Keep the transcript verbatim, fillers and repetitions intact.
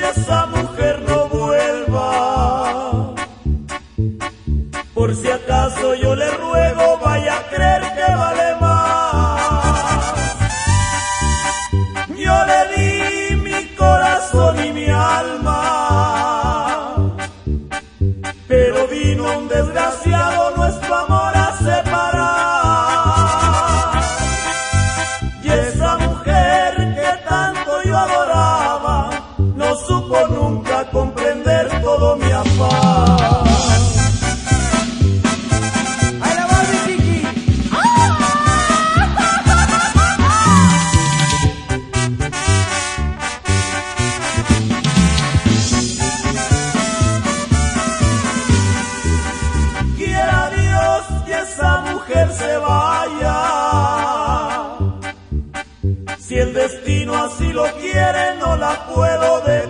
esa mujer no vuelva. Por si acaso yo le ruego, vaya a creer que vale más. Yo le di mi corazón y mi alma, pero vino un desgraciado nuestro amor a separar. Y esa mujer que tanto yo adoraba no supo nunca comprender todo mi afán. Se vaya, si el destino así lo quiere, no la puedo dejar.